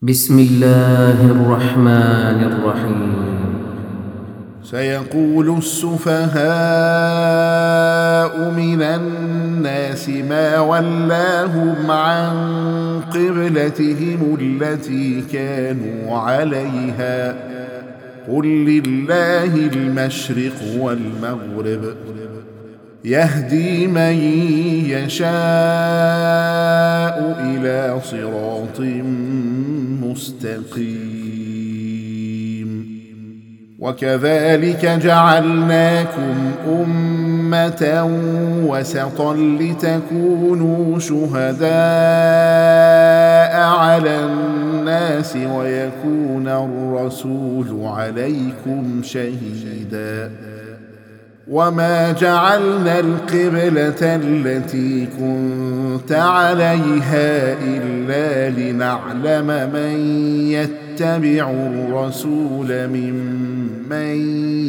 بسم الله الرحمن الرحيم. سيقول السفهاء من الناس ما ولاهم عن قبلتهم التي كانوا عليها قل لله المشرق والمغرب يهدي من يشاء إلى صراط مستقيم. وكذلك جعلناكم أمة وسطا لتكونوا شهداء على الناس ويكون الرسول عليكم شهيدا. وما جعلنا القبلة التي كنت عليها إلا لنعلم من يتبع الرسول ممن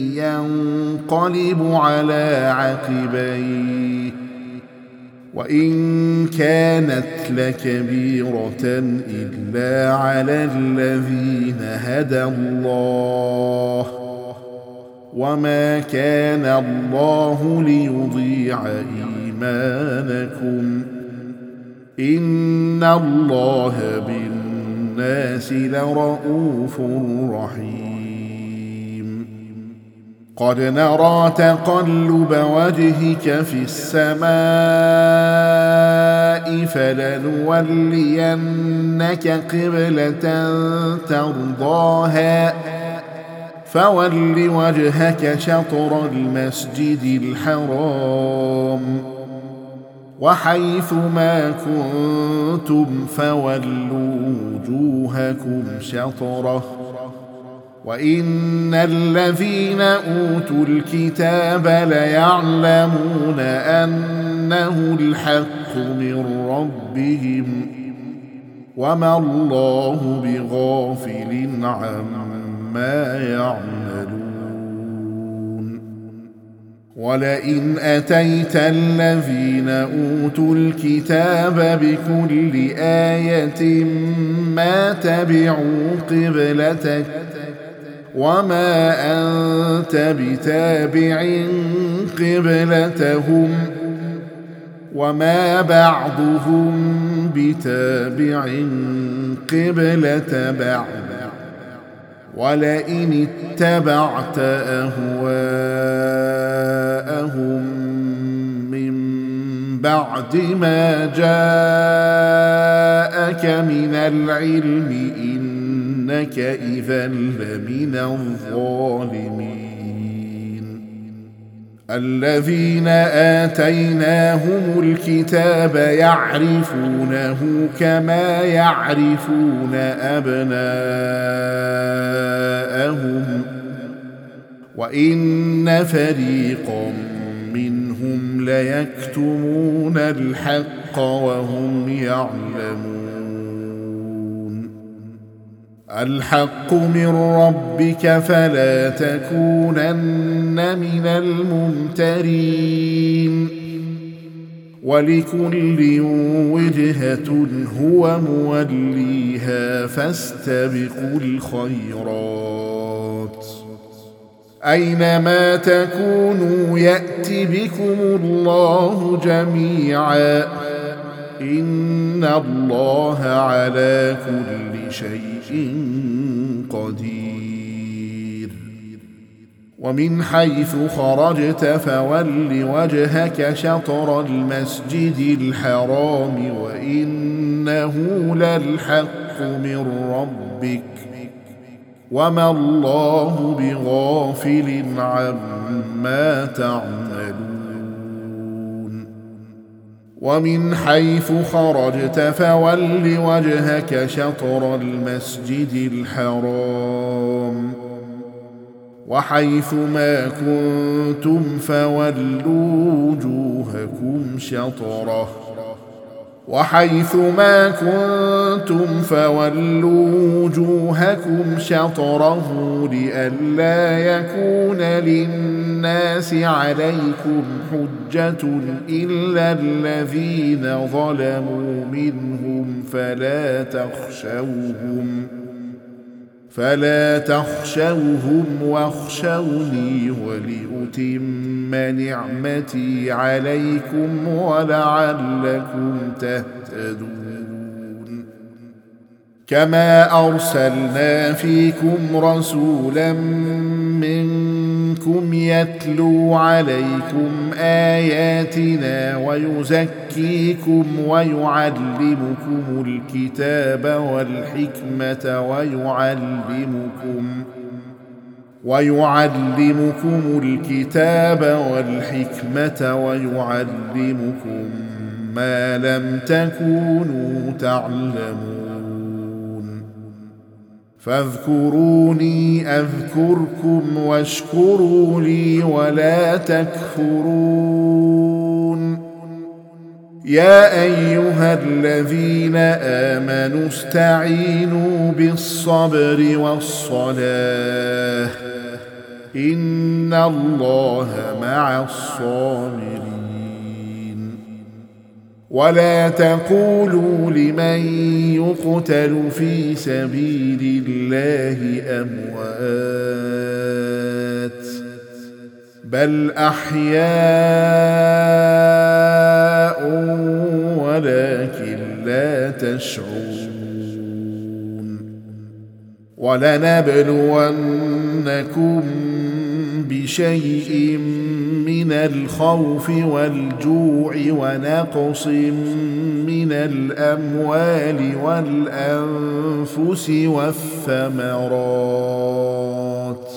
ينقلب على عقبيه وإن كانت لكبيرة إلا على الذين هدى الله وما كان الله ليضيع إيمانكم إن الله بالناس لرءوف رحيم. قد نرى تقلب وجهك في السماء فلنولينك قبلة ترضاها فول وجهك شطر المسجد الحرام وحيث ما كنتم فولوا وجوهكم شطره وإن الذين أوتوا الكتاب ليعلمون أنه الحق من ربهم وما الله بغافل عما يعملون. ولئن أتيت الذين أوتوا الكتاب بكل آية ما تبعوا قبلتك وما أنت بتابع قبلتهم وما بعضهم بتابع قبلة بعض ولئن اتبعت أهواءهم من بعد ما جاءك من العلم إنك إذا لمن الظالمين. الذين آتيناهم الكتاب يعرفونه كما يعرفون أبناءهم وإن فريقا منهم ليكتمون الحق وهم يعلمون. الحق من ربك فلا تكونن من الممترين. ولكل وجهة هو موليها فاستبقوا الخيرات أينما تكونوا يأت بكم الله جميعا إن الله على كل شيء قدير. ومن حيث خرجت فول وجهك شطر المسجد الحرام وإنه للحق من ربك وما الله بغافل عما تعملون. ومن حيث خرجت فول وجهك شطر المسجد الحرام وحيث ما كنتم فولوا وجوهكم شطره وحيث ما كنتم فولوا وجوهكم شطره لئلا يكون للناس عليكم حجة إلا الذين ظلموا منهم فلا تخشوهم واخشوني ولأتم نعمتي عليكم ولعلكم تهتدون. كما أرسلنا فيكم رسولا منكم يتلو عليكم آياتنا ويزكيكم ويعلمكم الكتاب والحكمة ويعلمكم ما لم تكونوا تعلمون. فاذكروني أذكركم واشكروا لي ولا تكفرون. يا أيها الذين آمنوا استعينوا بالصبر والصلاة إن الله مع الصابرين. ولا تقولوا لمن يقتل في سبيل الله أموات بل أحياء ولكن لا تشعرون. ولنبلونكم بشيء من الخوف والجوع ونقص من الأموال والأنفس والثمرات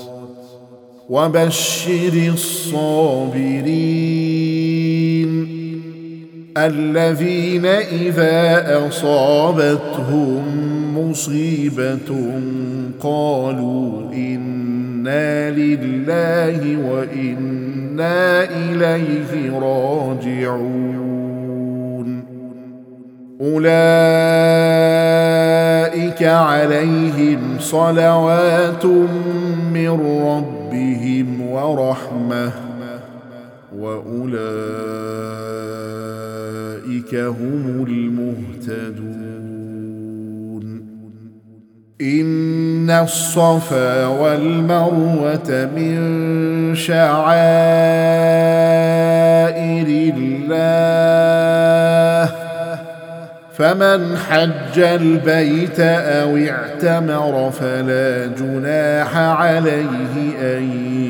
وبشر الصابرين الذين إذا أصابتهم مصيبة قالوا إنا لله وإنا إليه راجعون. أولئك عليهم صلوات من ربهم ورحمة وأولئك هم المهتدون. إن الصفا والمروة من شعائر الله فمن حج البيت أو اعتمر فلا جناح عليه أن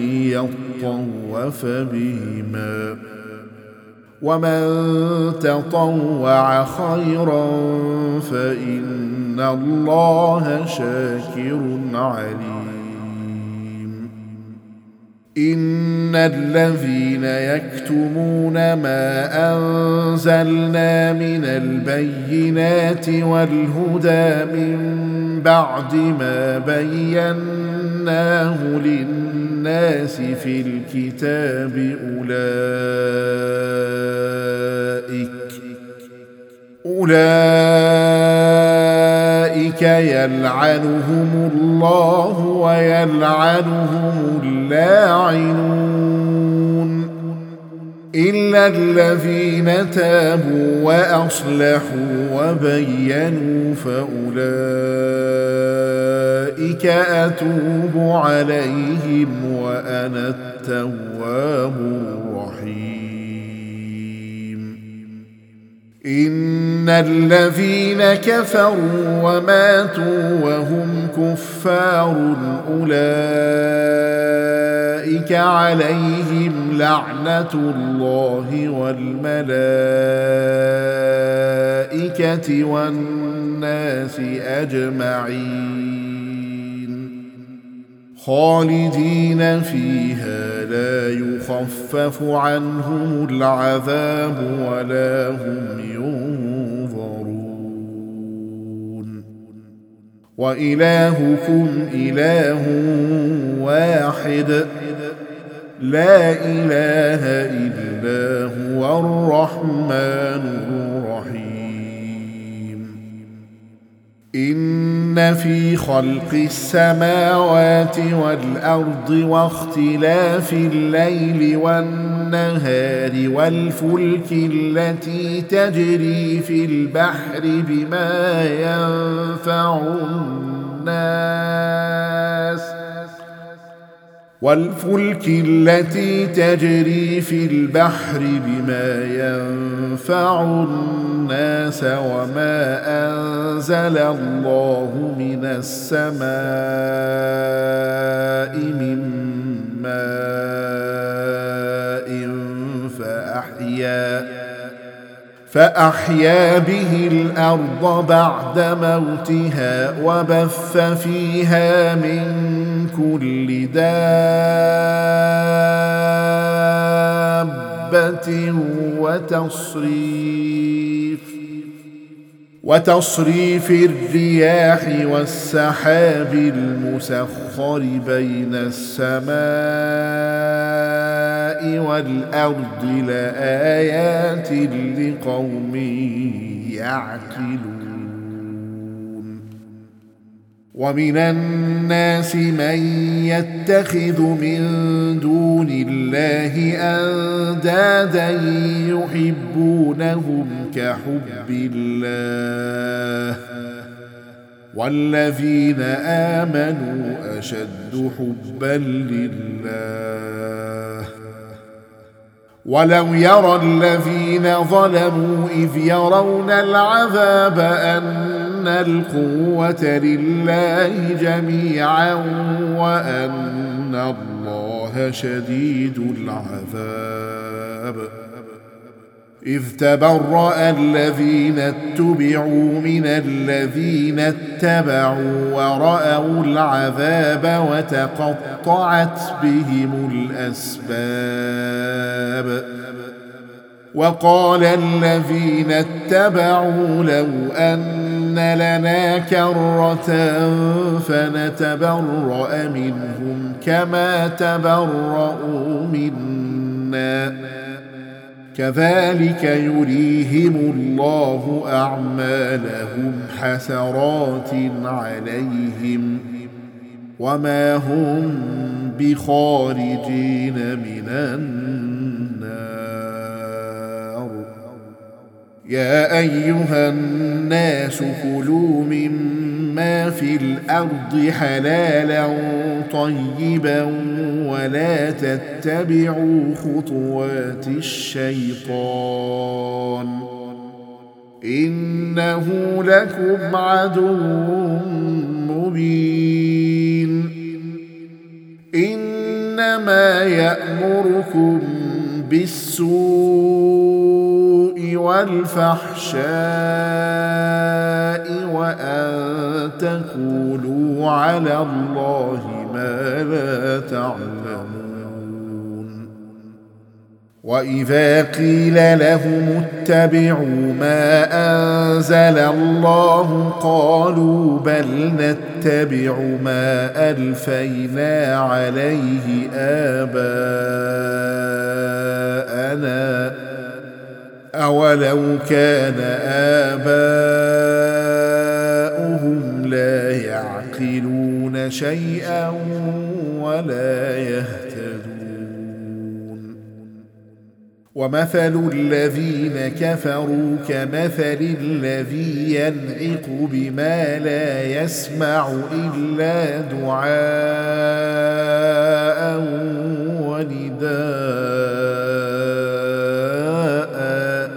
يطوف بهما ومن تطوع خيرا فإن الله شاكر عليم. إن الذين يكتمون ما أنزلنا من البينات والهدى من بعد ما بيناه للناس في الكتاب أولئك يلعنهم الله ويلعنهم اللاعنون إلا الذين تابوا وأصلحوا وبينوا فأولئك أتوب عليهم وأنا التواب الرحيم. إن الذين كفروا وماتوا وهم كفار أولئك عليهم لعنة الله والملائكة والناس أجمعين خالدين فيها لا يخفف عنهم العذاب ولا هم ينظرون. وإلهكم إله واحد لا إله إلا هو الرحمن الرحيم. إن في خلق السماوات والأرض واختلاف الليل والنهار والفلك التي تجري في البحر بما ينفع الناس وما أنزل الله من السماء من ماء فأحيا به الأرض بعد موتها وبث فيها من كل دابة وتصريف الرياح والسحاب المسخر بين السماء والأرض لآيات لقوم يعقلون. ومن الناس من يتخذ من دون الله أندادا يحبونهم كحب الله والذين آمنوا أشد حبا لله. ولو يرى الذين ظلموا إذ يرون العذاب أن القوة لله جميعا وأن الله شديد العذاب. إذ تبرأ الذين اتبعوا من الذين اتبعوا ورأوا العذاب وتقطعت بهم الأسباب. وقال الذين اتبعوا لو أن لنا كرة فنتبرأ منهم كما تبرأوا منا كذلك يريهم الله أعمالهم حسرات عليهم وما هم بخارجين من النار. يا أيها الناس كلوا مما في الأرض حلالا طيبا ولا تتبعوا خطوات الشيطان إنه لكم عدو مبين. إنما يأمركم بالسوء والفحشاء وأن تقولوا على الله ما لا تعلمون. وإذا قيل لهم اتبعوا ما أنزل الله قالوا بل نتبع ما ألفينا عليه آباءنا أولو كان آباؤهم لا يعقلون شيئا ولا يهتدون. ومثل الذين كفروا كمثل الذي ينعق بما لا يسمع إلا دعاء ونداء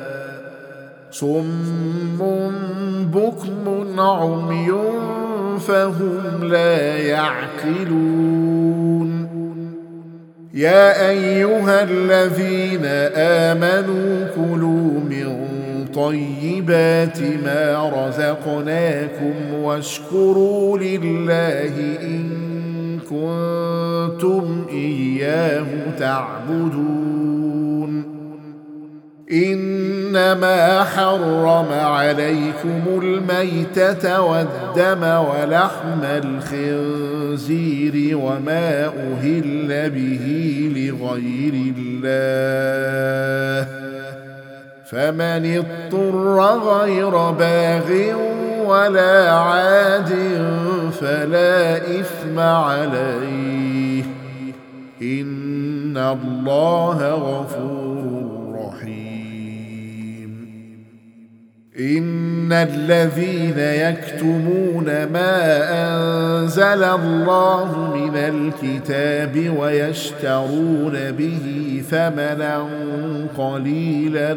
صم بكم عمي فهم لا يعقلون. يا أيها الذين آمنوا كلوا من طيبات ما رزقناكم واشكروا لله إن كنتم إياه تعبدون. إنما حرم عليكم الميتة والدم ولحم الخنزير وما أهل به لغير الله فمن اضطر غير باغ ولا عاد فلا إثم عليه إن الله غفور رحيم. إن الذين يكتمون ما أنزل الله من الكتاب ويشترون به ثمنا قليلا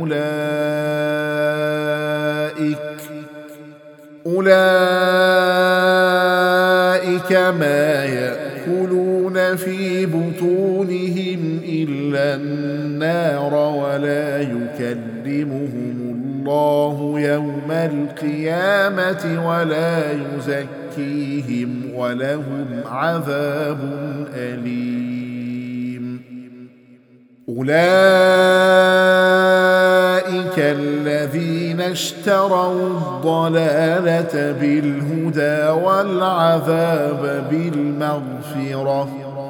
أولئك ما يأكلون في بطونهم إلا النار ولا يكلمهم الله يوم القيامة ولا يزكيهم ولهم عذاب أليم. أولئك الذين اشتروا الضلالة بالهدى والعذاب بالمغفرة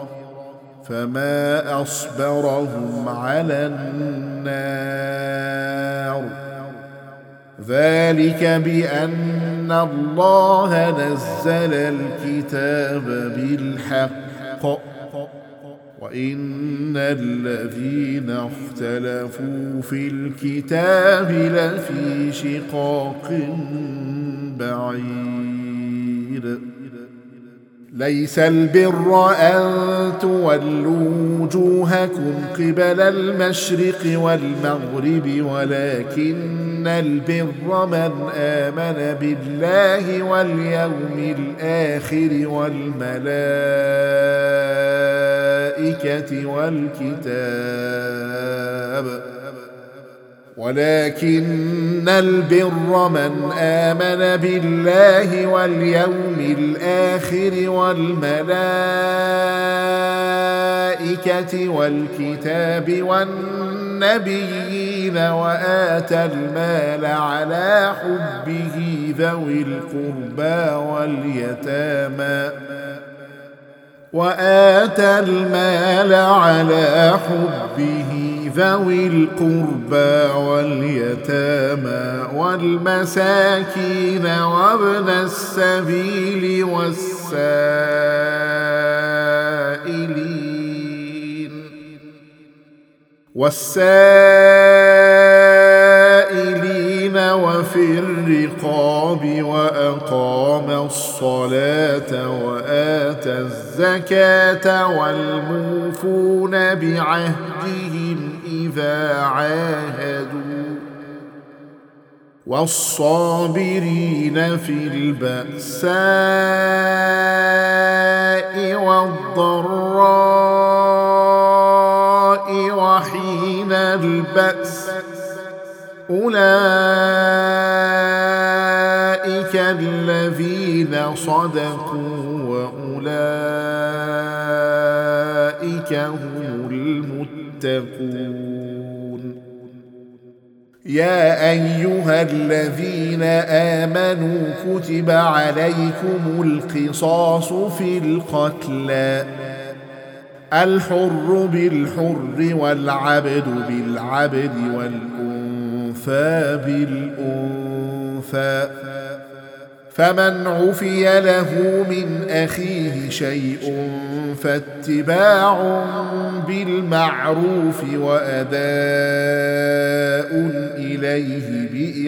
فما أصبرهم على النار ذلك بأن الله نزل الكتاب بالحق وإن الذين اختلفوا في الكتاب لفي شقاق بعيد. ليس البر أن تولوا وجوهكم قبل المشرق والمغرب ولكن البر من آمن بالله واليوم الآخر والملائكة والكتاب ولكن البر من آمن بالله واليوم الآخر والملائكة والكتاب والنبيين وآتى المال على حبه ذوي القربى واليتامى والمساكين وابن السبيل والسائلين وفي الرقاب وأقام الصلاة وآتى الزكاة والموفون بعهدهم إذا عاهدوا والصابرين في البأساء والضراء وحين البأس أولئك الذين صدقوا وأولئك هم المتقون. يا أيها الذين آمنوا كتب عليكم القصاص في القتلى الحر بالحر والعبد بالعبد والأنثى بالأنثى فمن عفي له من أخيه شيء فاتباع بالمعروف وأداء إليه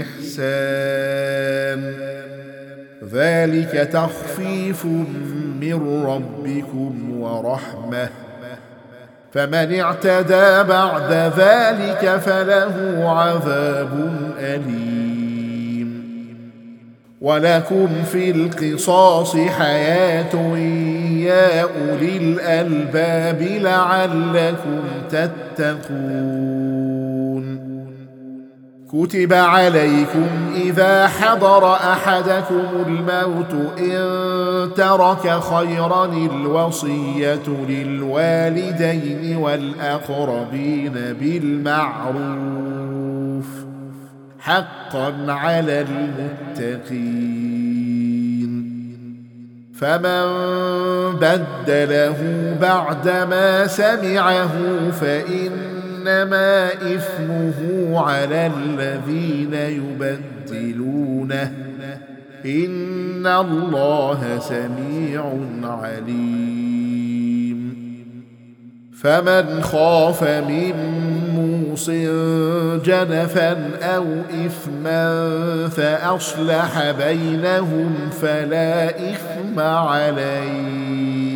بإحسان ذلك تخفيف من ربكم ورحمة فمن اعتدى بعد ذلك فله عذاب أليم. ولكم في القصاص حياة يا أولي الألباب لعلكم تتقون. كتب عليكم إذا حضر أحدكم الموت إن ترك خيرا الوصية للوالدين والأقربين بالمعروف حقا على المتقين. فمن بدله بعدما سمعه فإنما إثمه على الذين يبدلونه إن الله سميع عليم. فمن خاف من موص جنفا أو إثما فأصلح بينهم فلا إثم عليه،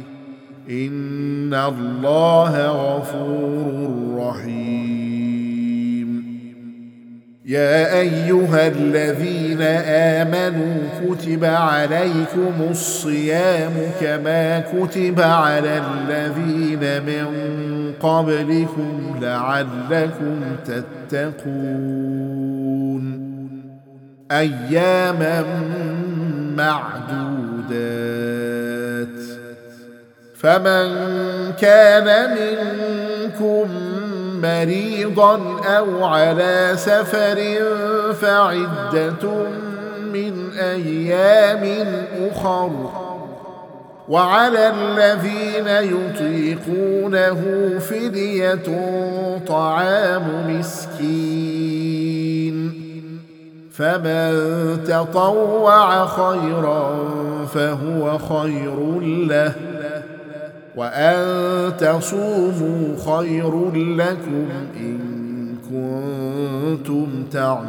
إن الله غفور رحيم. يا أيها الذين آمنوا كتب عليكم الصيام كما كتب على الذين من قبلكم لعلكم تتقون، أياما معدودات. فمن كان منكم مريضا أو على سفر فعدة من أيام أخر، وعلى الذين يطيقونه فدية طعام مسكين، فمن تطوع خيرا فهو خير له، وأن تصوموا خير لكم إن كنتم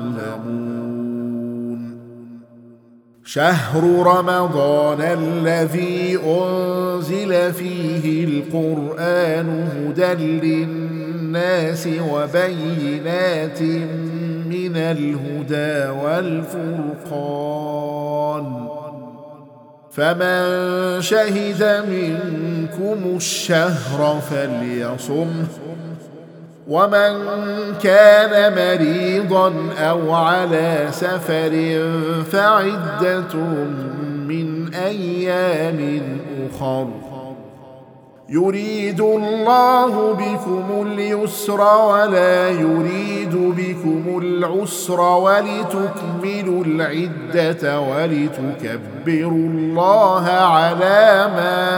تعلمون. شهر رمضان الذي أنزل فيه القرآن هدى للناس وبينات من الهدى والفرقان، فمن شهد منكم الشهر فليصمه، ومن كان مريضا أو على سفر فعدة من أيام أخر، يريد الله بكم اليسر ولا يريد بكم العسر ولتكملوا العدة ولتكبروا الله على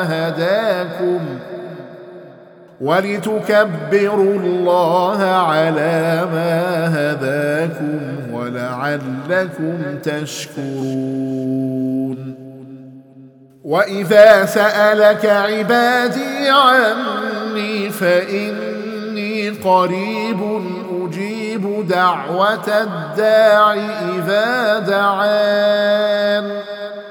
ما هداكم ولعلكم تشكرون. وإذا سألك عبادي عني فإني قريب أجيب دعوة الداع إذا دعان،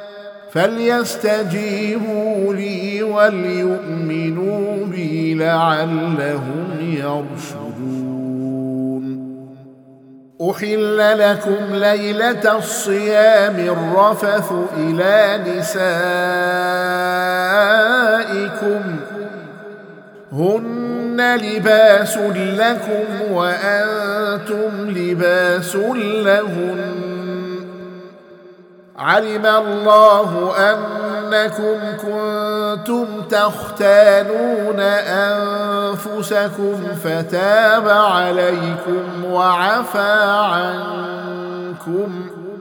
فليستجيبوا لي وليؤمنوا بي لعلهم يرشدون. أحل لكم ليلة الصيام الرفث إلى نسائكم هن لباس لكم وأنتم لباس لهن، علم الله أنكم كنتم تختانون أنفسكم فتاب عليكم وعفى عنكم،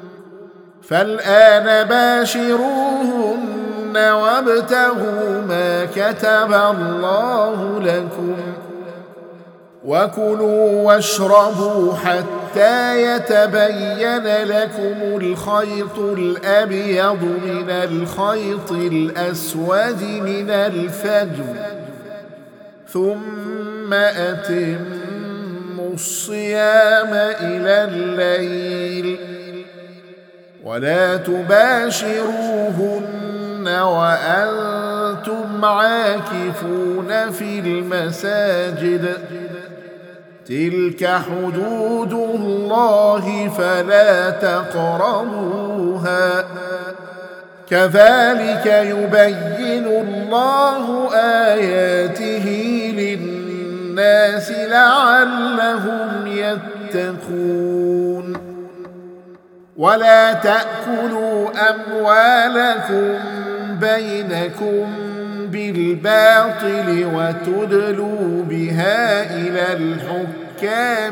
فالآن باشروهن وابتغوا ما كتب الله لكم، وكلوا واشربوا حتى يتبين لكم الخيط الأبيض من الخيط الأسود من الفجر، ثم أتموا الصيام إلى الليل، ولا تباشروهن وأنتم عاكفون في المساجد، تلك حدود الله فلا تقربوها، كذلك يبين الله آياته للناس لعلهم يتقون. ولا تأكلوا أموالكم بينكم بالباطل وتدلوا بها إلى الحكام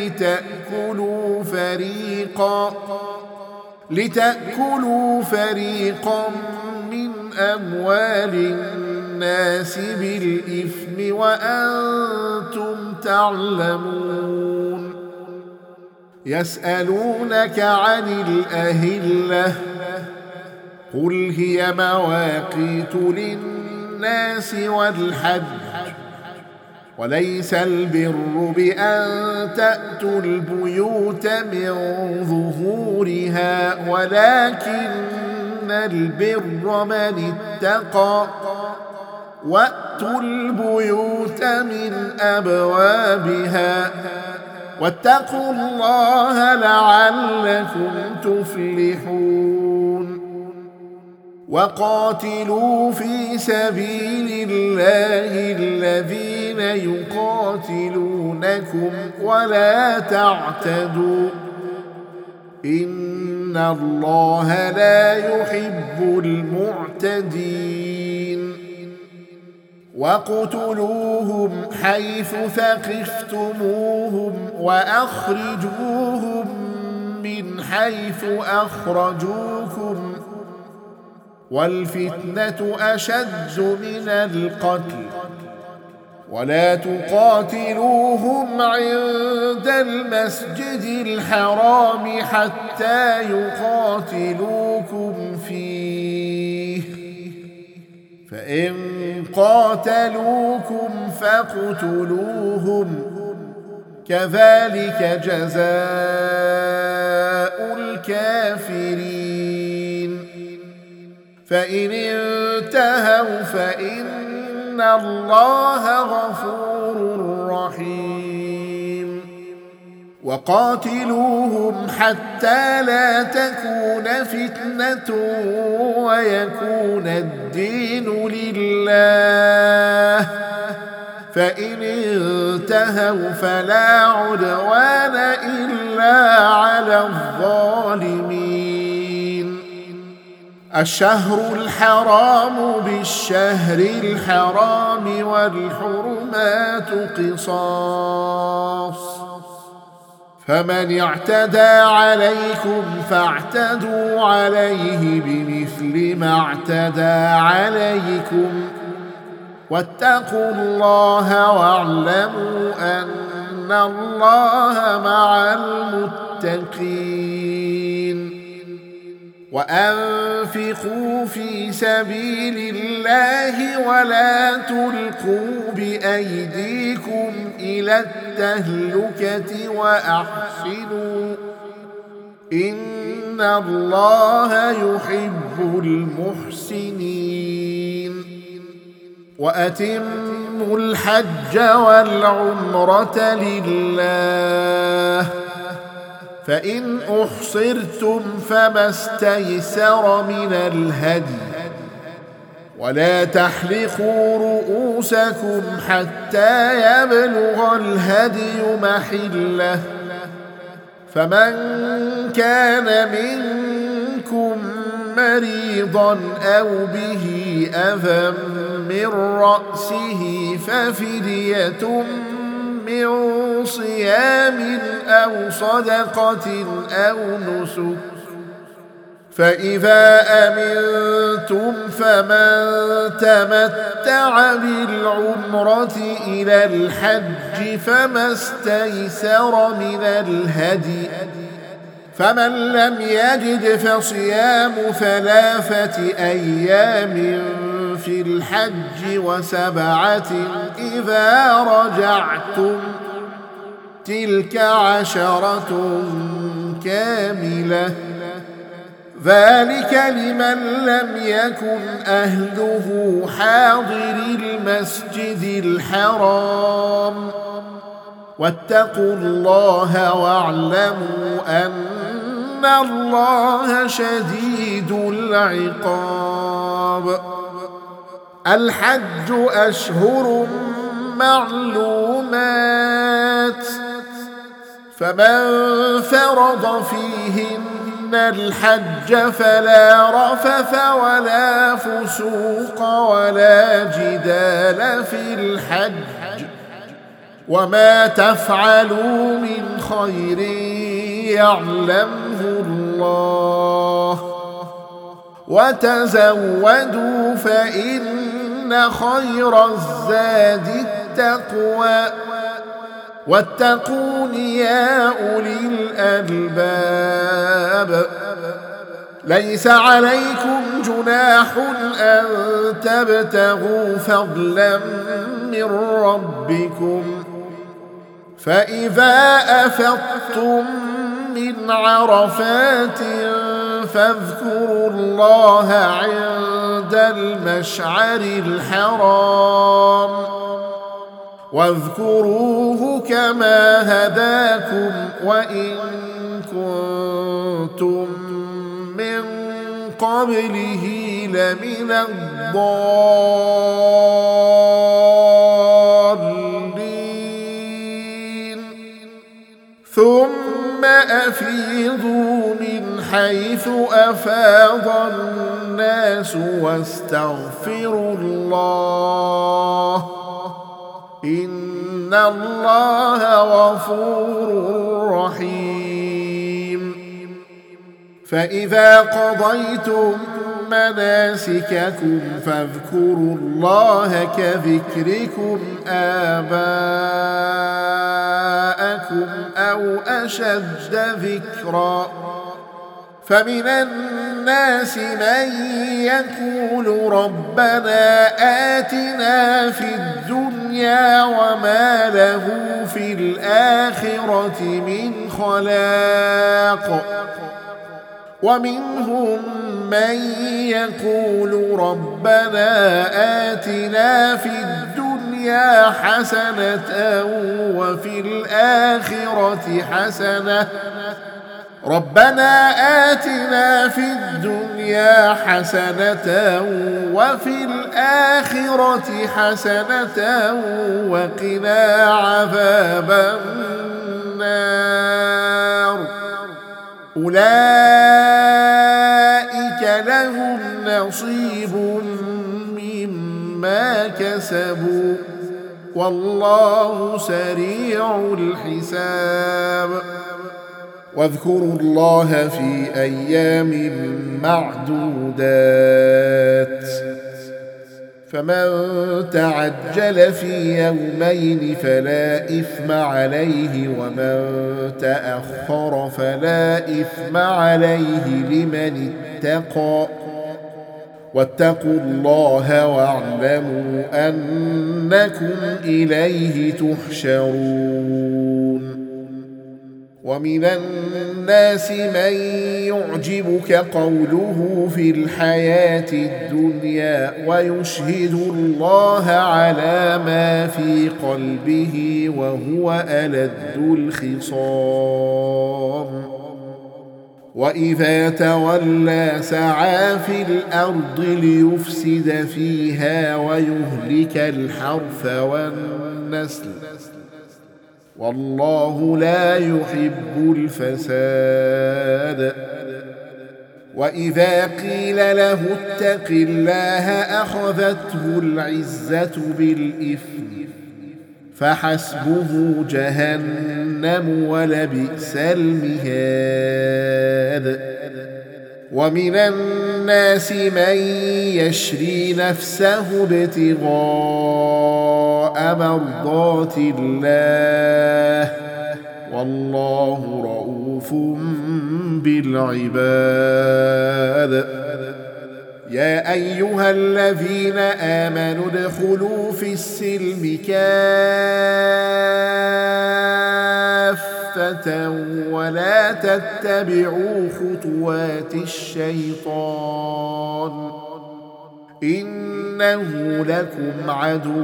لتأكلوا فريقا من أموال الناس بالإثم وأنتم تعلمون. يسألونك عن الأهلة قل هي مواقيت للناس والحج وليس البر بأن تأتوا البيوت من ظهورها ولكن البر من اتقى وأتوا البيوت من أبوابها واتقوا الله لعلكم تفلحون وقاتلوا في سبيل الله الذين يقاتلونكم ولا تعتدوا إن الله لا يحب المعتدين وَاقْتُلُوهُمْ حَيْثُ ثَقِفْتُمُوهُمْ وَأَخْرِجُوهُمْ مِنْ حَيْثُ أَخْرَجُوكُمْ وَالْفِتْنَةُ أَشَدُّ مِنَ الْقَتْلِ وَلَا تُقَاتِلُوهُمْ عِندَ الْمَسْجِدِ الْحَرَامِ حَتَّى يُقَاتِلُوكُمْ فِيهِ فإن قاتلوكم فاقتلوهم كذلك جزاء الكافرين فإن انتهوا فإن الله غفور رحيم وقاتلوهم حتى لا تكون فتنة ويكون الدين لله فإن انتهوا فلا عدوان إلا على الظالمين الشهر الحرام بالشهر الحرام والحرمات قصاص فمن اعتدى عليكم فاعتدوا عليه بمثل ما اعتدى عليكم واتقوا الله واعلموا أن الله مع المتقين وأنفقوا في سبيل الله ولا تلقوا بأيديكم إلى التهلكة وأحسنوا إن الله يحب المحسنين وأتموا الحج والعمرة لله فإن أحصرتم فما استيسر من الهدي ولا تحلقوا رؤوسكم حتى يبلغ الهدي محله فمن كان منكم مريضا أو به أذى من رأسه ففدية من صيام أو صدقة أو نسك فإذا أمنتم فمن تمتع بالعمرة إلى الحج فما استيسر من الهدي فمن لم يجد فصيام 3 أيام في الحج و7 إذا رجعتم تلك 10 كاملة ذلك لمن لم يكن أهله حاضر المسجد الحرام واتقوا الله واعلموا أن الله شديد العقاب الحج أشهر معلومات فمن فرض فيهن الحج فلا رفث ولا فسوق ولا جدال في الحج وما تفعلوا من خير يعلمه الله وتزودوا فإن خير الزاد التقوى واتقون يا أولي الألباب ليس عليكم جناح أن تبتغوا فضلا من ربكم فإذا أفضتم من عرفات فاذكروا الله عند المشعر الحرام واذكروه كما هداكم وإن كنتم من قبله لمن الضالين ثم أفيضوا من حيث أفاض الناس واستغفروا الله إن الله غفور رحيم فإذا قضيتم مناسككم فاذكروا الله كذكركم آباءكم أو أشد ذكرا فمن الناس من يقول ربنا آتنا في الدنيا وما له في الآخرة من خلاق ومنهم من يقول ربنا آتنا في الدنيا حسنة وفي الآخرة حسنة ربنا آتنا في الدنيا حسنة وفي الآخرة حسنة وقنا عذاب النار أولئك لهم نصيب مما كسبوا والله سريع الحساب واذكروا الله في أيام معدودات فمن تعجل في يومين فلا إثم عليه ومن تأخر فلا إثم عليه لمن اتقى واتقوا الله واعلموا أنكم إليه تحشرون ومن الناس من يعجبك قوله في الحياة الدنيا ويشهد الله على ما في قلبه وهو ألد الخصام وإذا تولى سعى في الأرض ليفسد فيها ويهلك الحرث والنسل والله لا يحب الفساد وإذا قيل له اتق الله أخذته العزة بالإثم فحسبه جهنم ولبئس المهاد ومن الناس من يشري نفسه ابتغاء مرضات الله والله رؤوف بالعباد يا أيها الذين آمنوا ادخلوا في السلم كافة ولا تتبعوا خطوات الشيطان إنه لكم عدو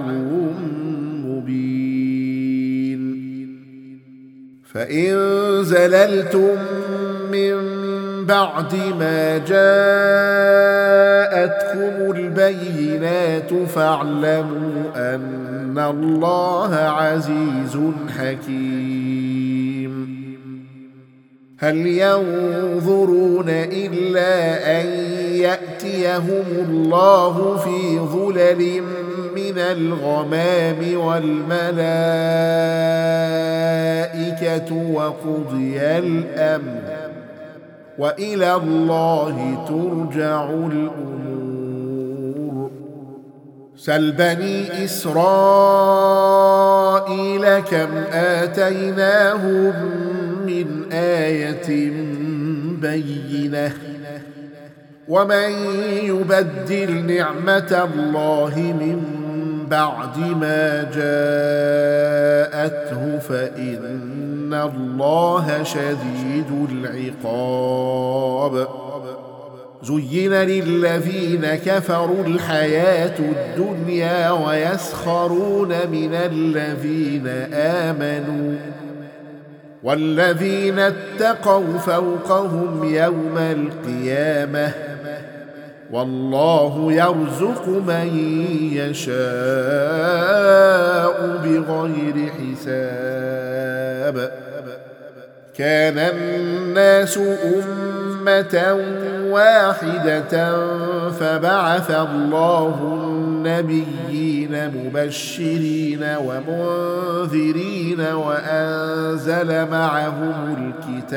مبين فإن زللتم من بعد ما جاءتكم البينات فاعلموا أن الله عزيز حكيم هل ينظرون إلا أن يأتيهم الله في ظلل من الغمام والملائكة وقضي الأمر وإلى الله ترجع الأمور سل بني إسرائيل كم آتيناهم من آية بينة ومن يبدل نعمة الله من بعد ما جاءته فإن الله شديد العقاب. زين للذين كفروا الحياة الدنيا ويسخرون من الذين آمنوا والذين اتقوا فوقهم يوم القيامة والله يرزق من يشاء بغير حساب. كان الناس أمة واحدة فبعث الله النبيين مبشرين ومنذرين وأنزل معهم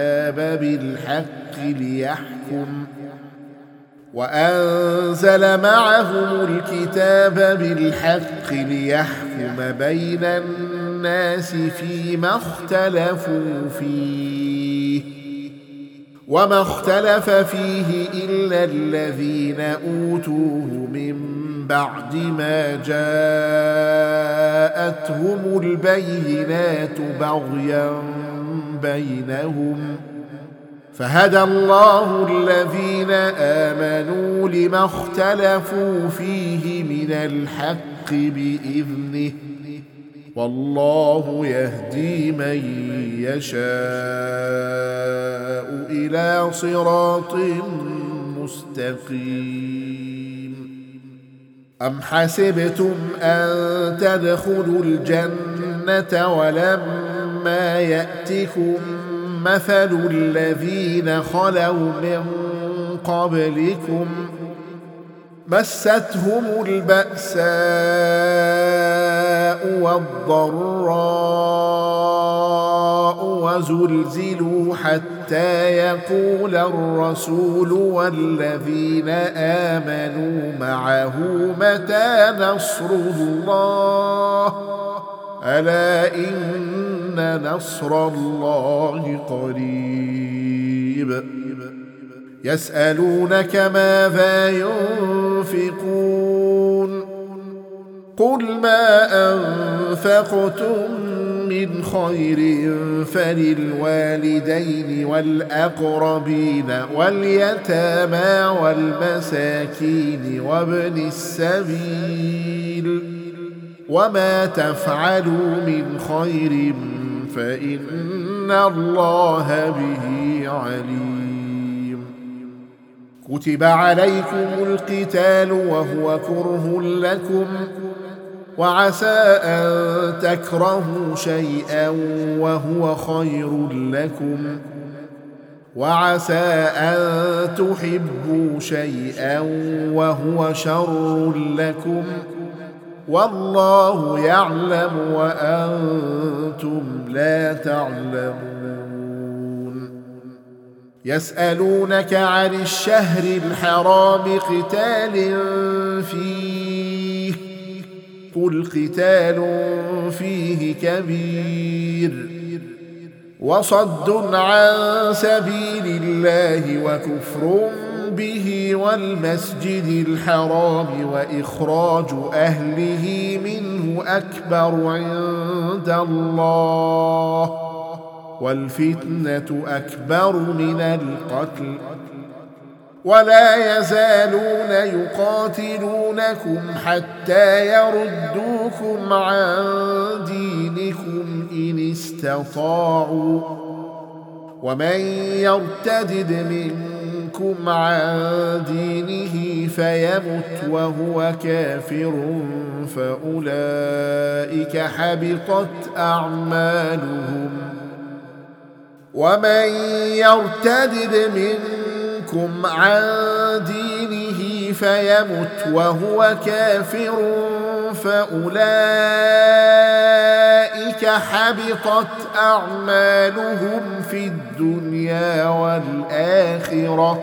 الكتاب بالحق ليحكم بين الناس فيما اختلفوا فيه وما اختلف فيه إلا الذين أوتوه من بعد ما جاءتهم البينات بغيا بينهم فهدى الله الذين آمنوا لما اختلفوا فيه من الحق بإذنه والله يهدي من يشاء إلى صراط مستقيم. أم حسبتم أن تدخلوا الجنة ولما يأتكم مثل الذين خلوا من قبلكم مستهم البأساء والضراء وزلزلوا حتى يقول الرسول والذين آمنوا معه متى نصر الله ألا إن نصر الله قريب. يسألونك ماذا ينفقون قل ما أنفقتم من خير فللوالدين والأقربين واليتامى والمساكين وابن السبيل وما تفعلوا من خير فإن الله به عليم. كتب عليكم القتال وهو كره لكم وعسى أن تكرهوا شيئا وهو خير لكم وعسى أن تحبوا شيئا وهو شر لكم والله يعلم وأنتم لا تعلمون. يسألونك عن الشهر الحرام قتال فيه قل قتال فيه كبير وصد عن سبيل الله وكفر به والمسجد الحرام وإخراج أهله منه أكبر عند الله والفتنة أكبر من القتل ولا يزالون يقاتلونكم حتى يردوكم عن دينكم إن استطاعوا ومن يرتدد منكم عن دينه فيمت وهو كافر فأولئك حبطت أعمالهم ومن يرتدد منكم عن دينه فيمت وهو كافر فأولئك حبطت أعمالهم في الدنيا والآخرة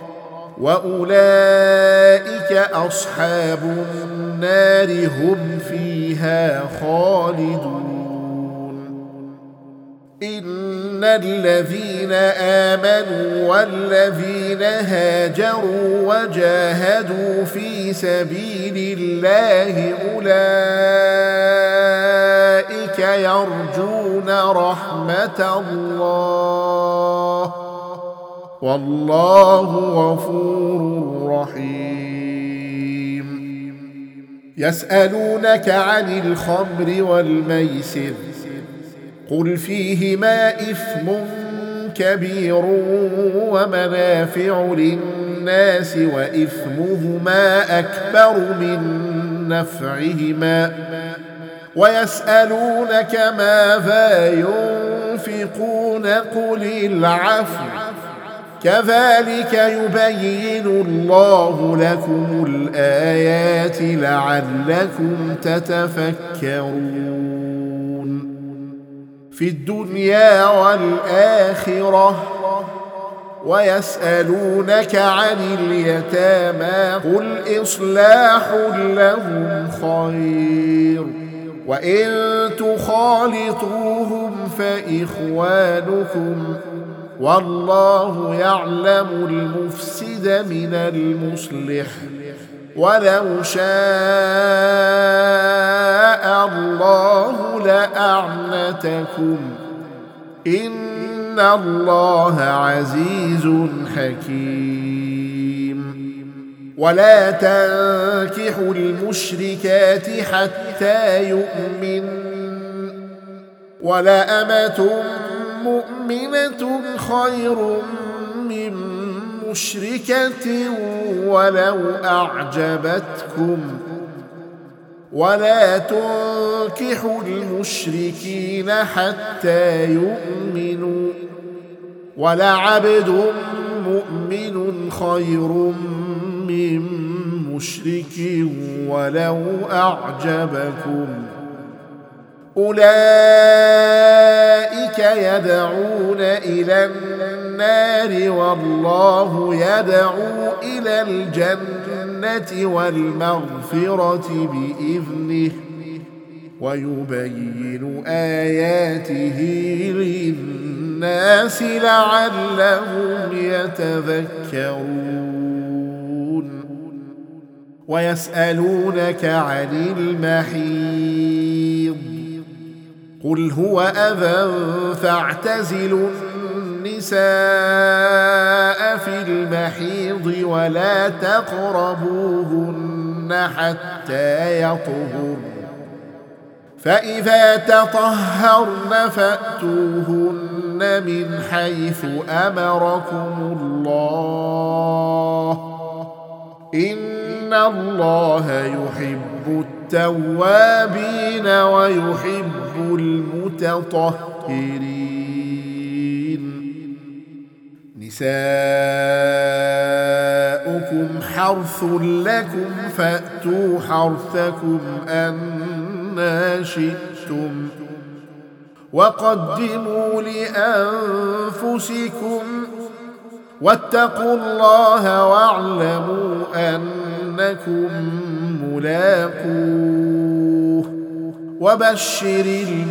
وأولئك أصحاب النار هم فيها خالدون. الذين آمنوا والذين هاجروا وجاهدوا في سبيل الله أولئك يرجون رحمة الله والله غفور رحيم. يسألونك عن الخمر والميسر قل فيهما إثم كبير ومنافع للناس وإثمهما أكبر من نفعهما ويسألونك ماذا ينفقون قل العفو كذلك يبين الله لكم الآيات لعلكم تتفكرون في الدنيا والآخرة. ويسألونك عن اليتامى قل إصلاح لهم خير وإن تخالطوهم فإخوانكم والله يعلم المفسد من المصلح ولو شاء الله لأعنتكم إن الله عزيز حكيم. ولا تنكحوا المشركات حتى يؤمن ولا أمة مؤمنة خير من مشركة ولو أعجبتكم ولا تنكحوا المشركين حتى يؤمنوا ولعبد مؤمن خير من مشرك ولو أعجبكم أولئك يدعون إلى النار والله يدعو إلى الجنة والمغفرة بإذنه ويبين آياته للناس لعلهم يتذكرون. ويسألونك عن المحيض قل هو أذى فاعتزلوا النساء في المحيض ولا تقربوهن حتى يطهرن فإذا تطهرن فأتوهن من حيث أمركم الله إن الله يحب التوابين ويحب المتطهرين. نساؤكم حرث لكم فأتوا حرثكم أنى شئتم وقدموا لأنفسكم واتقوا الله واعلموا أنكم ملاقوه وبشر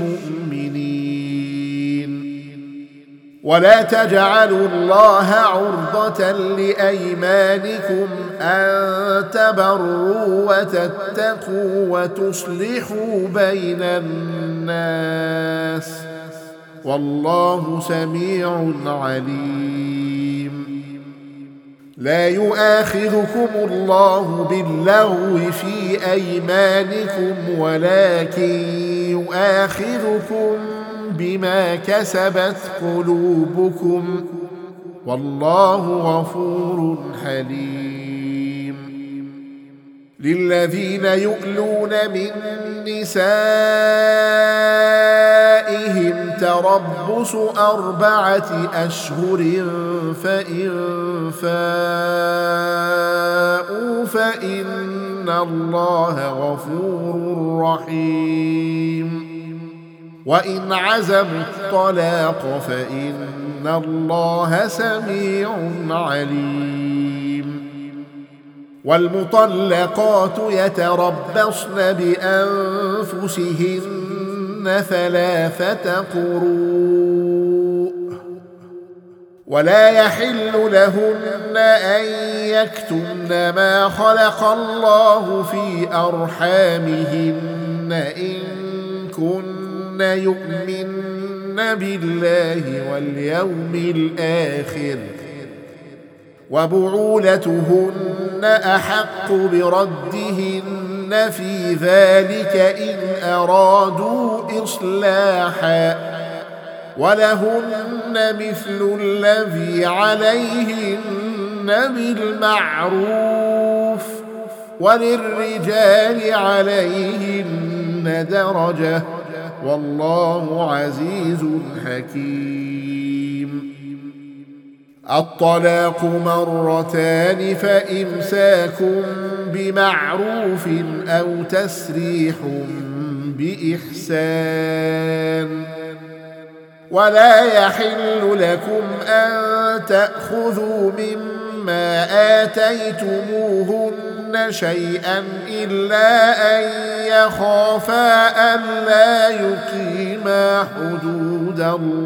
المؤمنين. ولا تجعلوا الله عرضة لأيمانكم أن تبروا وتتقوا وتصلحوا بين الناس والله سميع عليم. لا يؤاخذكم الله باللغو في أيمانكم ولكن يؤاخذكم بما كسبت قلوبكم والله غفور حليم. للذين يؤلون من نسائهم تربص 4 أشهر فإن فاءوا فإن الله غفور رحيم. وإن عزموا الطلاق فإن الله سميع عليم. والمطلقات يتربصن بأنفسهن 3 قروء ولا يحل لهن أن يكتمن ما خلق الله في أرحامهن إن كن يؤمن بالله واليوم الآخر وبعولتهن أحق بردهن في ذلك إن أرادوا إصلاحا ولهن مثل الذي عليهن بالمعروف وللرجال عليهن درجة والله عزيز حكيم. الطلاق مرتان فإمساك بمعروف أو تسريح بإحسان ولا يحل لكم أن تأخذوا مما آتيتموهن شيئا إلا أن يخافا ألا يقيما حدود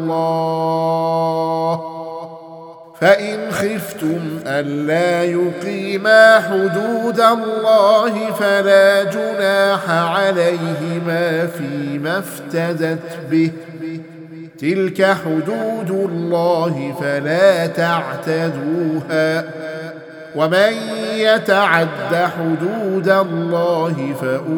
الله فإن خفتم ألا يقيما حدود الله فلا جناح عليهما فيما افتدت به تلك حدود الله فلا تعتدوها ومن يتعد حدود الله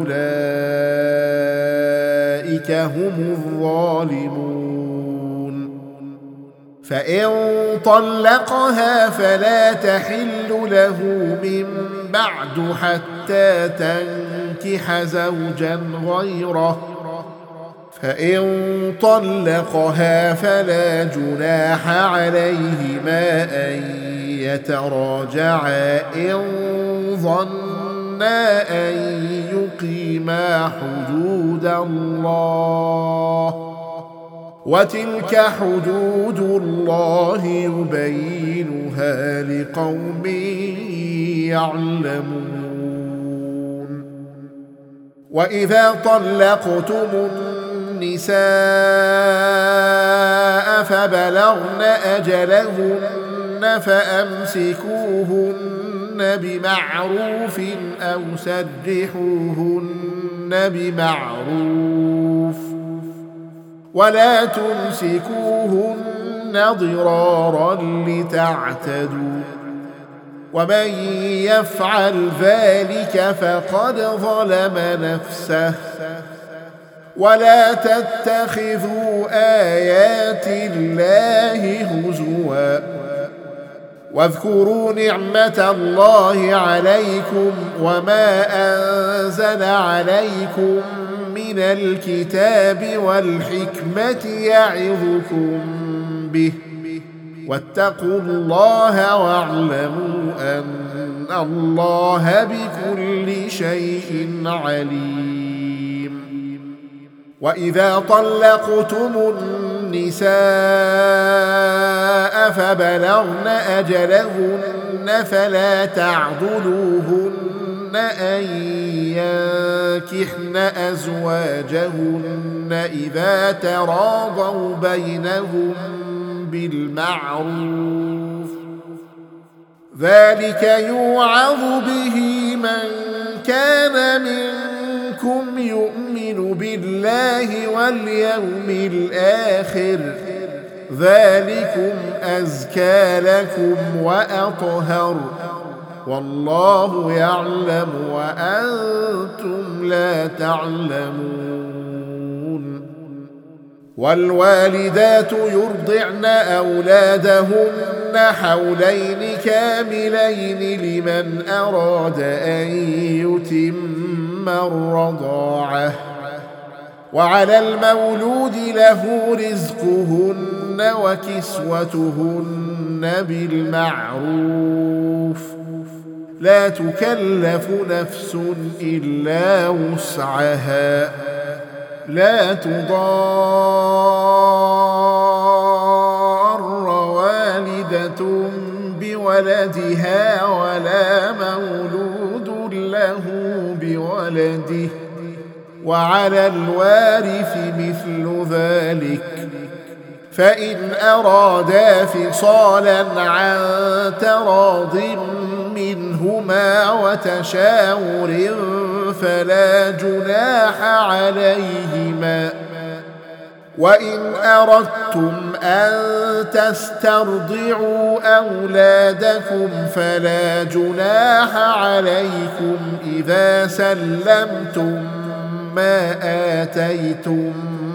فأولئك هم الظالمون. فإن طلقها فلا تحل له من بعد حتى تنكح زوجا غيره فإن طلقها فلا جناح عليهما أن يتراجعا إن ظنا أن يقيما حدود الله وتلك حدود الله يبينها لقوم يعلمون. وإذا طلقتم النساء فبلغن أجلهن فأمسكوهن بمعروف أو سرحوهن بمعروف ولا تمسكوهن ضرارا لتعتدوا ومن يفعل ذلك فقد ظلم نفسه ولا تتخذوا آيات الله هزوا واذكروا نعمة الله عليكم وما أنزل عليكم من الكتاب والحكمة يعظكم به واتقوا الله واعلموا أن الله بكل شيء عليم. وإذا طلقتم النساء فبلغن أجلهن فلا تعضلوهن أن ينكحن أزواجهن إذا تراضوا بينهم بالمعروف ذلك يوعظ به من كان منكم يؤمن بالله واليوم الآخر ذلكم أزكى لكم وأطهر والله يعلم وأنتم لا تعلمون. والوالدات يرضعن أولادهن حولين كاملين لمن أراد أن يتم الرضاعة وعلى المولود له رزقهن وكسوتهن بالمعروف لا تكلف نفس إلا وسعها لا تضار والدة بولدها ولا مولود له بولده وعلى الوارث مثل ذلك فإن أرادا فصالا عن تراض منهما وتشاور فلا جناح عليهما. وإن أردتم أن تسترضعوا أولادكم فلا جناح عليكم إذا سلمتم ما آتيتم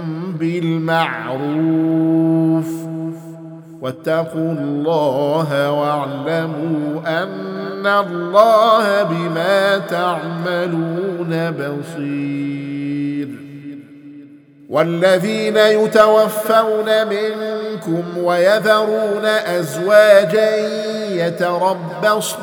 بالمعروف، واتقوا الله واعلموا أن الله بما تعملون بصير. والذين يتوفون منكم ويذرون أزواجا يتربصن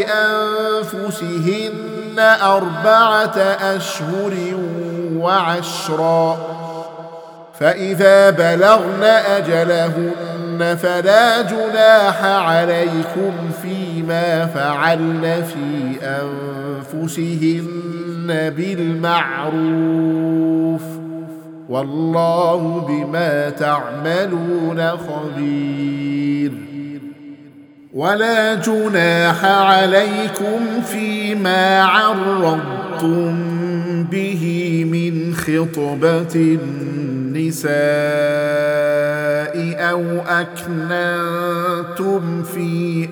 بأنفسهن 4 أشهر وعشرا، فإذا بلغن أجلهن فلا جناح عليكم فيما فعلن في أنفسهن بالمعروف، والله بما تعملون خبير. ولا جناح عليكم فيما عرضتم به من خطبة النساء أو أكننتم في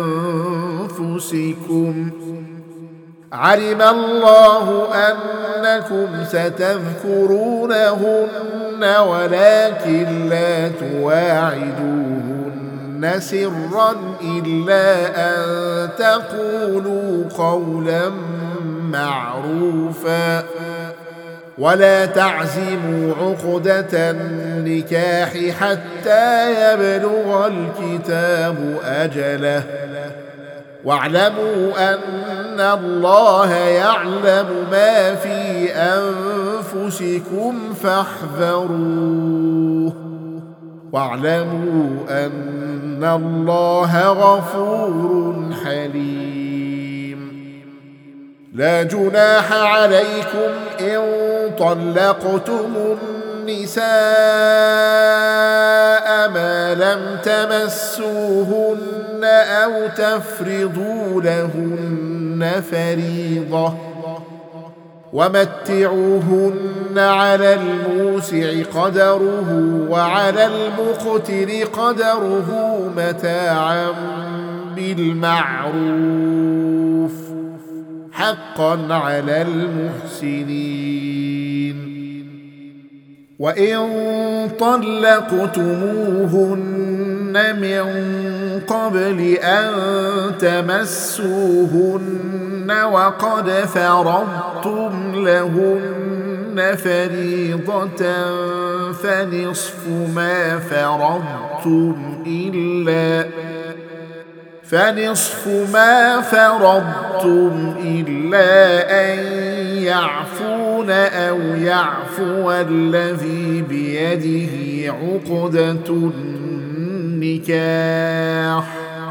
أنفسكم، علم الله أنكم ستذكرونهن ولكن لا تواعدوهن سرا إلا أن تقولوا قولا معروفا، ولا تعزموا عقدة النكاح حتى يبلغ الكتاب أجله، واعلموا أن الله يعلم ما في أنفسكم فاحذروه، واعلموا أن الله غفور حليم. لا جناح عليكم إن طلقتم النساء ما لم تمسوهن أو تفرضوا لهن فريضة، ومتعوهن على الموسع قدره وعلى المقتر قدره متاعا بالمعروف، حقا على المحسنين. وإن طلقتموهن من قبل أن تمسوهن وقد فرضتم لهن فريضة فنصف ما فرضتم إلا أن يعفون أو يعفو الذي بيده عقدة النكاح،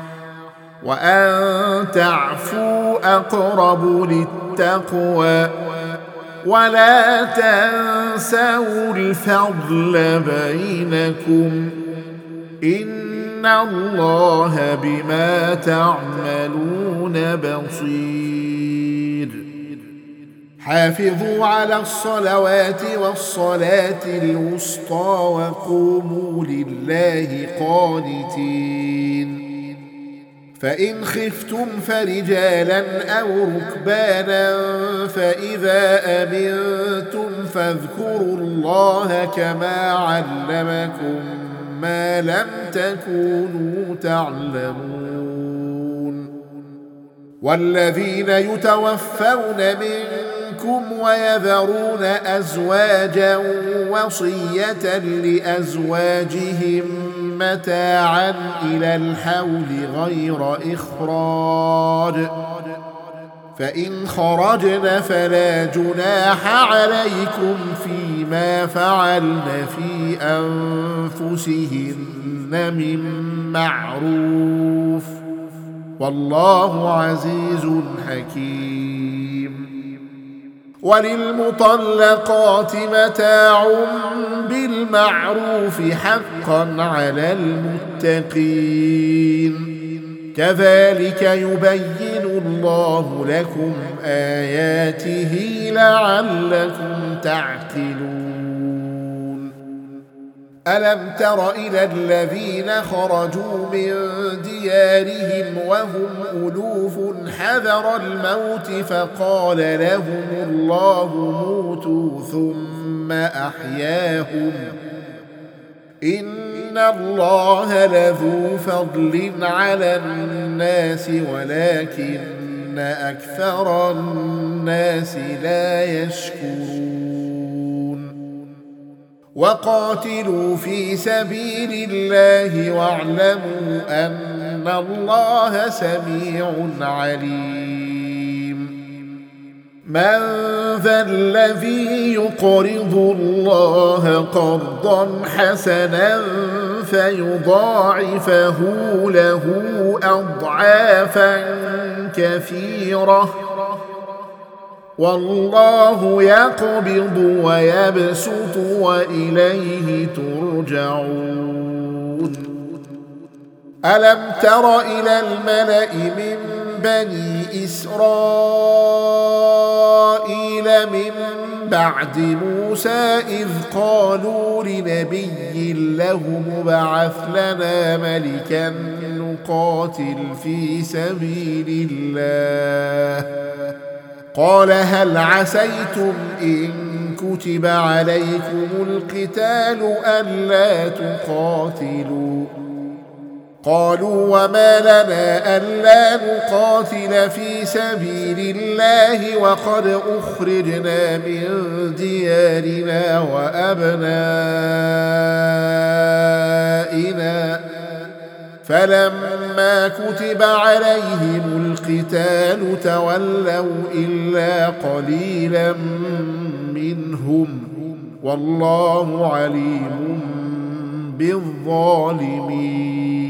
وأن تعفوا أقرب للتقوى، ولا تنسوا الفضل بينكم، إن الله بما تعملون بصير. حافظوا على الصلوات والصلاة الوسطى وقوموا لله قانتين. فإن خفتم فرجالا أو ركبانا فإذا أمنتم فاذكروا الله كما علمكم ما لم تكونوا تعلمون. والذين يتوفون منكم ويذرون أزواجا وصية لأزواجهم متاعا إلى الحول غير إخراج، فإن خرجن فلا جناح عليكم فيما فعلن في أنفسهن من معروف، والله عزيز حكيم. وللمطلقات متاع بالمعروف حقا على المتقين كذلك يبين الله لكم آياته لعلكم تعقلون ألم تر إلى الذين خرجوا من ديارهم وهم ألوف حذر الموت فقال لهم الله موتوا ثم أحياهم إن الله لذو فضل على الناس ولكن أكثر الناس لا يشكرون وقاتلوا في سبيل الله واعلموا أن الله سميع عليم من ذا الذي يقرض الله قرضا حسنا فيضاعفه له أضعافا كثيرة والله يقبض ويبسط وإليه ترجعون ألم تر إلى الملأ من بني إسرائيل من بعد موسى إذ قالوا لنبي له ابعث لنا ملكا نقاتل في سبيل الله قال هل عسيتم إن كتب عليكم القتال ألا تقاتلوا قالوا وما لنا ألا نقاتل في سبيل الله وقد أخرجنا من ديارنا وأبنائنا فلما كتب عليهم القتال تولوا إلا قليلا منهم والله عليم بالظالمين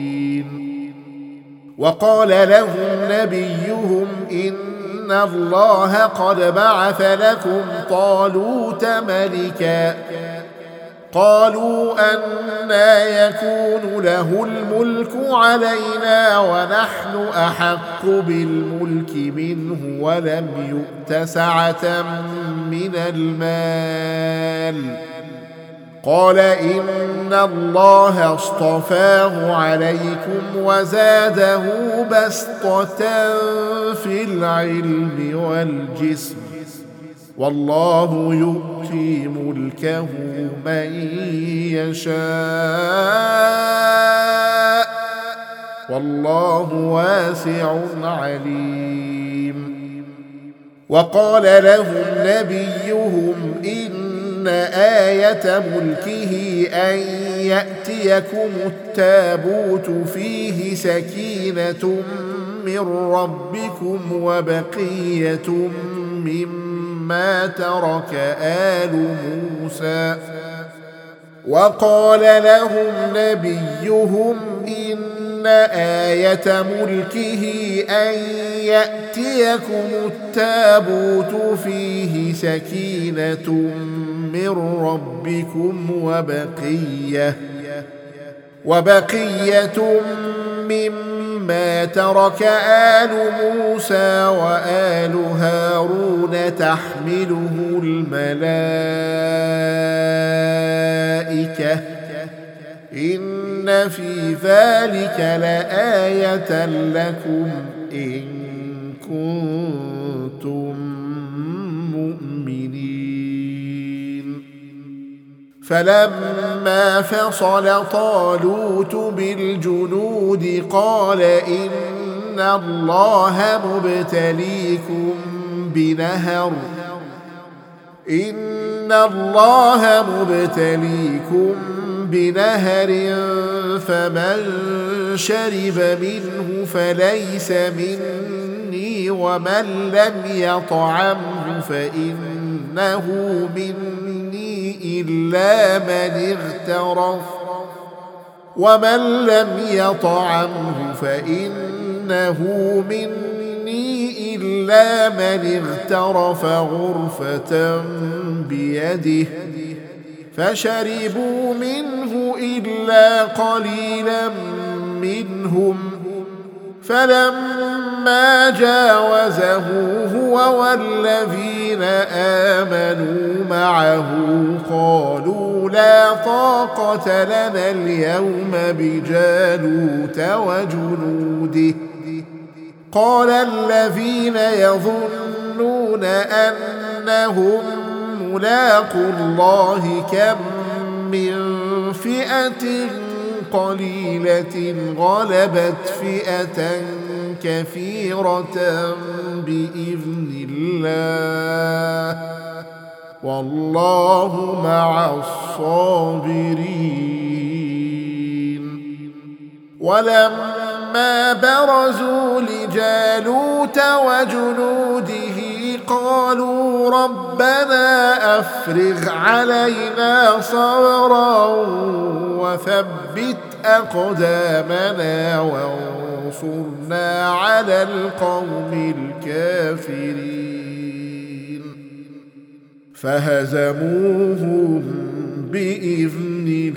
وقال لهم نبيهم إن الله قد بعث لكم طالوت ملكا قالوا أنى يكون له الملك علينا ونحن أحق بالملك منه ولم يؤت سعة من المال قال إن الله اصطفاه عليكم وزاده بسطة في العلم والجسم والله يؤتي ملكه من يشاء والله واسع عليم وقال لهم نبيهم إن آية ملكه أن يأتيكم التابوت فيه سكينة من ربكم وبقية مما ترك آل موسى وقال لهم نبيهم إن آية ملكه أن يأتيكم التابوت فيه سكينة من ربكم وبقية مما ترك آل موسى وآل هارون تحمله الملائكة إن في ذلك لآية لكم إن كنتم مؤمنين فلما فصل طالوت بالجنود قال إن الله مبتليكم بنهر فمن شرب منه فليس مني ومن لم يطعمه فإنه مني إلا من اغترف ومن لم يطعمه فإنه مني إلا إلا من اغترف غرفة بيده فشربوا منه إلا قليلا منهم فلما جاوزه هو والذين آمنوا معه قالوا لا طاقة لنا اليوم بجالوت وجنوده قال الذين يظنون أنهم ملاقو الله كم من فئة قليلة غلبت فئة كثيرة بإذن الله والله مع الصابرين ولما برزوا لجالوت وجنوده قالوا ربنا أفرغ علينا صبرا وثبت أقدامنا وانصرنا على القوم الكافرين فهزموهم بإذن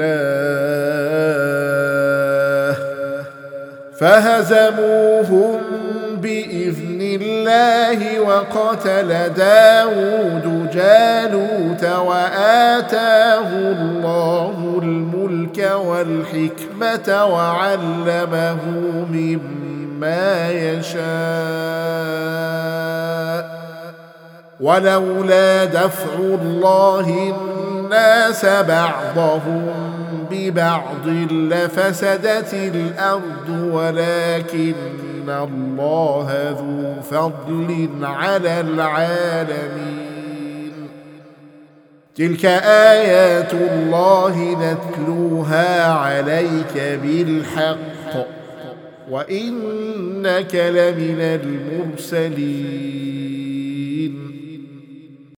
الله وقتل داود جالوت وآتاه الله الملك والحكمة وعلمه مما يشاء ولولا دفع الله الناس بعضهم ببعض لفسدت الأرض ولكن الله ذو فضل على العالمين تلك آيات الله نتلوها عليك بالحق وإنك لمن المرسلين